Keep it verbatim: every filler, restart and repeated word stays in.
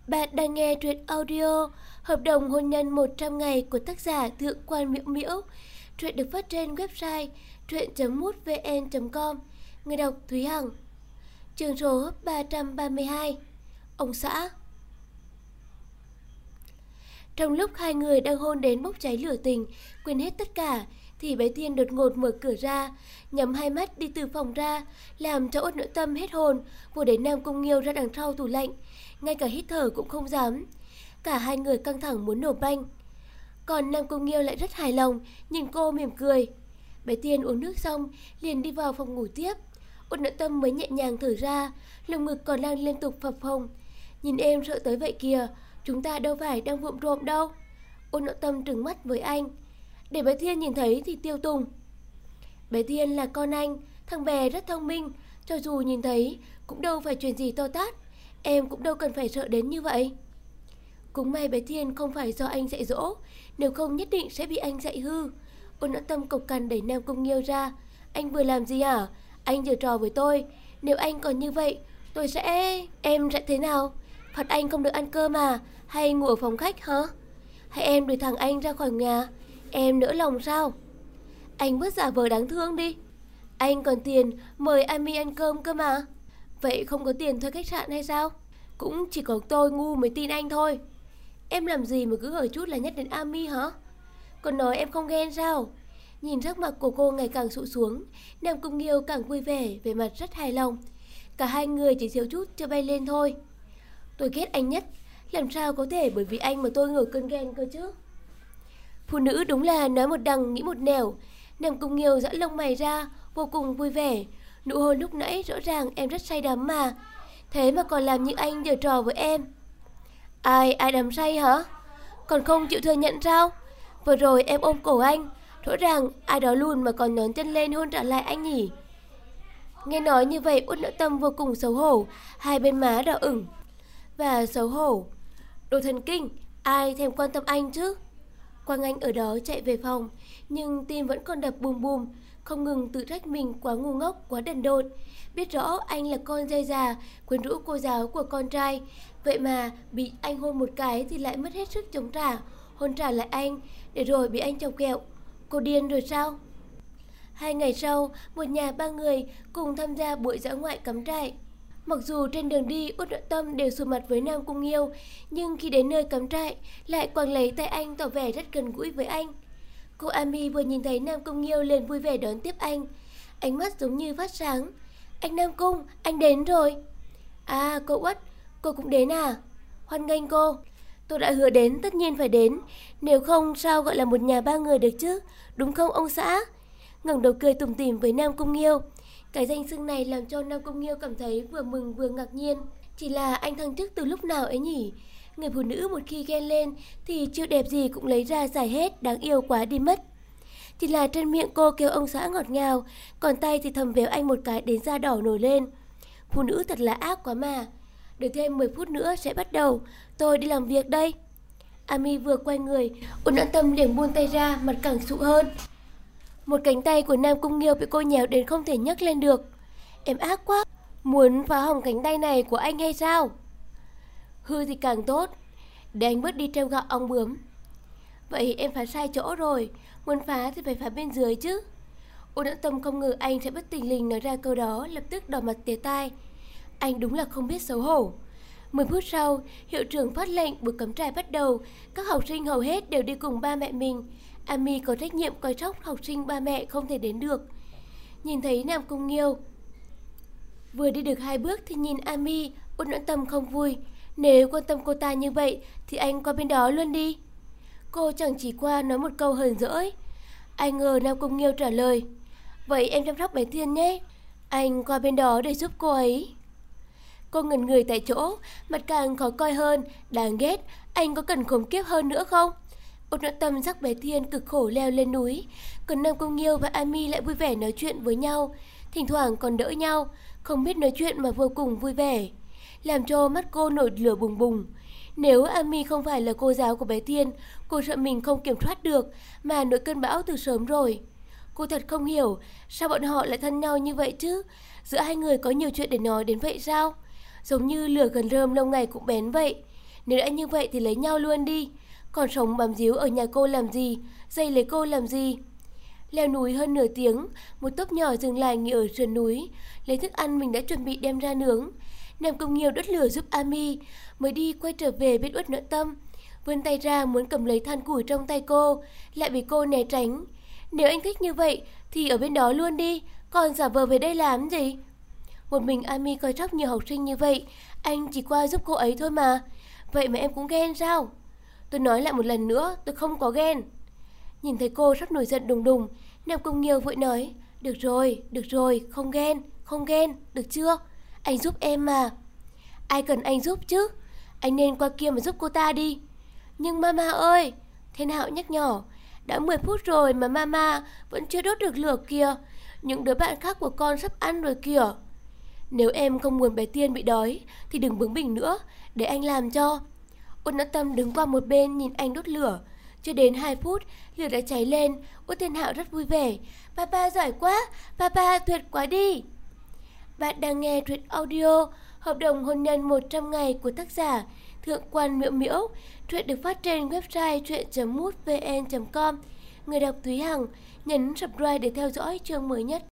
Bạn đang nghe truyện audio Hợp đồng hôn nhân một trăm ngày của tác giả Thượng quan Miễu Miễu. Truyện được phát trên website truyện chấm mútvn chấm com. Người đọc Thúy Hằng. Chương số ba trăm ba mươi hai. Ông xã. Trong lúc hai người đang hôn đến bốc cháy lửa tình, quên hết tất cả, thì bé Thiên đột ngột mở cửa ra, nhắm hai mắt đi từ phòng ra, làm cho Út Nội Tâm hết hồn, vừa đẩy Nam Cung Nghiêu ra đằng sau tủ lạnh, ngay cả hít thở cũng không dám. Cả hai người căng thẳng muốn nổ banh. Còn Nam Cung Nghiêu lại rất hài lòng, nhìn cô mỉm cười. Bé Thiên uống nước xong, liền đi vào phòng ngủ tiếp. Út Nội Tâm mới nhẹ nhàng thở ra, lồng ngực còn đang liên tục phập phồng. Nhìn em sợ tới vậy kìa, chúng ta đâu phải đang vụng trộm đâu. Út Nội Tâm trừng mắt với anh. Để bé Thiên nhìn thấy thì tiêu tùng. Bé Thiên là con anh, thằng bé rất thông minh, cho dù nhìn thấy cũng đâu phải chuyện gì to tát. Em cũng đâu cần phải sợ đến như vậy. Cũng may bé Thiên không phải do anh dạy dỗ, nếu không nhất định sẽ bị anh dạy hư. Ôn Noãn Tâm cộc cằn đẩy Nam Cung Nghiêu ra. Anh vừa làm gì hả? Anh giở trò với tôi. Nếu anh còn như vậy, tôi sẽ... Em sẽ thế nào? Phạt anh không được ăn cơm à? Hay ngủ ở phòng khách hả? Hay em đuổi thằng anh ra khỏi nhà? Em nỡ lòng sao? Anh bớt giả vờ đáng thương đi. Anh còn tiền mời Ami ăn cơm cơ mà. Vậy không có tiền thuê khách sạn hay sao? Cũng chỉ có tôi ngu mới tin anh thôi. Em làm gì mà cứ hỏi chút là nhắc đến Ami hả? Còn nói em không ghen sao? Nhìn sắc mặt của cô ngày càng sụ xuống, Nam Cung Nghiêu càng vui vẻ, vẻ mặt rất hài lòng. Cả hai người chỉ thiếu chút chưa bay lên thôi. Tôi ghét anh nhất. Làm sao có thể bởi vì anh mà tôi ngửa cơn ghen cơ chứ? Phụ nữ đúng là nói một đằng nghĩ một nẻo. Nam Cung Nghiêu giãn lông mày ra, vô cùng vui vẻ. Nụ hôn lúc nãy rõ ràng em rất say đắm mà. Thế mà còn làm như anh giở trò với em. Ai, ai đắm say hả? Còn không chịu thừa nhận sao? Vừa rồi em ôm cổ anh, rõ ràng ai đó lùn mà còn nhón chân lên hôn trả lại anh nhỉ? Nghe nói như vậy, Út Noãn Tâm vô cùng xấu hổ, hai bên má đỏ ửng. Và xấu hổ. Đồ thần kinh, ai thèm quan tâm anh chứ? Quang Anh ở đó chạy về phòng, nhưng tim vẫn còn đập bùm bùm, không ngừng tự trách mình quá ngu ngốc, quá đần độn. Biết rõ anh là con dây già, quyến rũ cô giáo của con trai, vậy mà bị anh hôn một cái thì lại mất hết sức chống trả, hôn trả lại anh, để rồi bị anh chọc ghẹo. Cô điên rồi sao? Hai ngày sau, một nhà ba người cùng tham gia buổi dã ngoại cắm trại. Mặc dù trên đường đi Út Noãn Tâm đều sụ mặt với Nam Cung Nghiêu, nhưng khi đến nơi cắm trại lại quàng lấy tay anh tỏ vẻ rất gần gũi với anh. Cô Ami vừa nhìn thấy Nam Cung Nghiêu liền vui vẻ đón tiếp anh, ánh mắt giống như phát sáng. Anh Nam Cung, anh đến rồi. À, cô Út, cô cũng đến à? Hoan nghênh cô. Tôi đã hứa đến, tất nhiên phải đến, nếu không sao gọi là một nhà ba người được chứ, đúng không ông xã? Ngẩng đầu cười tủm tỉm với Nam Cung Nghiêu. Cái danh xưng này làm cho Nam Cung Nghiêu cảm thấy vừa mừng vừa ngạc nhiên. Chỉ là anh thăng chức từ lúc nào ấy nhỉ? Người phụ nữ một khi ghen lên thì chiêu đẹp gì cũng lấy ra giải hết, đáng yêu quá đi mất. Chỉ là trên miệng cô kêu ông xã ngọt ngào, còn tay thì thầm véo anh một cái đến da đỏ nổi lên. Phụ nữ thật là ác quá mà. Đợi thêm mười phút nữa sẽ bắt đầu, tôi đi làm việc đây. Ami vừa quay người, Út Noãn Tâm liền buông tay ra, mặt càng sụ hơn. Một cánh tay của Nam Cung Nghiêu bị cô nhéo đến không thể nhấc lên được. Em ác quá, muốn phá hỏng cánh tay này của anh hay sao? Hư thì càng tốt, để anh bớt đi treo gạo ong bướm. Vậy em phá sai chỗ rồi, muốn phá thì phải phá bên dưới chứ. Út Noãn Tâm không ngờ anh sẽ bất tình lình nói ra câu đó, lập tức đỏ mặt tía tai. Anh đúng là không biết xấu hổ. Mười phút sau, hiệu trưởng phát lệnh buổi cắm trại bắt đầu. Các học sinh hầu hết đều đi cùng ba mẹ mình. Ami có trách nhiệm coi sóc học sinh ba mẹ không thể đến được. Nhìn thấy Nam Cung Nghiêu vừa đi được hai bước thì nhìn Ami, Út Noãn Tâm không vui. Nếu quan tâm cô ta như vậy thì anh qua bên đó luôn đi. Cô chẳng chỉ qua nói một câu hờn dỗi. Ai ngờ Nam Cung Nghiêu trả lời, vậy em chăm sóc bé Thiên nhé, anh qua bên đó để giúp cô ấy. Cô ngẩn người tại chỗ, mặt càng khó coi hơn. Đáng ghét, anh có cần khốn kiếp hơn nữa không? Út Noãn Tâm dắt bé Thiên cực khổ leo lên núi, còn Nam Cung Nghiêu và Ami lại vui vẻ nói chuyện với nhau, thỉnh thoảng còn đỡ nhau, không biết nói chuyện mà vô cùng vui vẻ, làm cho mắt cô nổi lửa bùng bùng. Nếu Ami không phải là cô giáo của bé Thiên, cô sợ mình không kiểm soát được mà nổi cơn bão từ sớm rồi. Cô thật không hiểu sao bọn họ lại thân nhau như vậy chứ. Giữa hai người có nhiều chuyện để nói đến vậy sao? Giống như lửa gần rơm lâu ngày cũng bén vậy. Nếu đã như vậy thì lấy nhau luôn đi. Còn sống bám díu ở nhà cô làm gì, dây lấy cô làm gì? Leo núi hơn nửa tiếng, một tốp nhỏ dừng lại nghỉ ở sườn núi, lấy thức ăn mình đã chuẩn bị đem ra nướng. Nam Công Nghiêu đốt lửa giúp Ami, mới đi quay trở về biết Uất Nỗi Tâm. Vươn tay ra muốn cầm lấy than củi trong tay cô, lại bị cô né tránh. Nếu anh thích như vậy thì ở bên đó luôn đi, còn giả vờ về đây làm gì? Một mình Ami coi trọng nhiều học sinh như vậy, anh chỉ qua giúp cô ấy thôi mà. Vậy mà em cũng ghen sao? Tôi nói lại một lần nữa, tôi không có ghen. Nhìn thấy cô sắp nổi giận đùng đùng, Nam Công Nghiêu vội nói, được rồi, được rồi, không ghen, không ghen, được chưa? Anh giúp em mà. Ai cần anh giúp chứ? Anh nên qua kia mà giúp cô ta đi. Nhưng mama ơi, Thiên Hạo nhắc nhỏ, đã mười phút rồi mà mama vẫn chưa đốt được lửa kìa. Những đứa bạn khác của con sắp ăn rồi kìa. Nếu em không muốn bé Tiên bị đói thì đừng bướng bỉnh nữa, để anh làm cho. Uất Nỗi Tâm đứng qua một bên nhìn anh đốt lửa. Chưa đến hai phút, lửa đã cháy lên. Uất Thiên Hạo rất vui vẻ. Papa giỏi quá, papa tuyệt quá đi. Bạn đang nghe truyện audio Hợp đồng hôn nhân một trăm ngày của tác giả Thượng quan Miễu Miễu. Truyện được phát trên website truyện chấm mútvn chấm com. Người đọc Thúy Hằng. Nhấn subscribe để theo dõi chương mới nhất.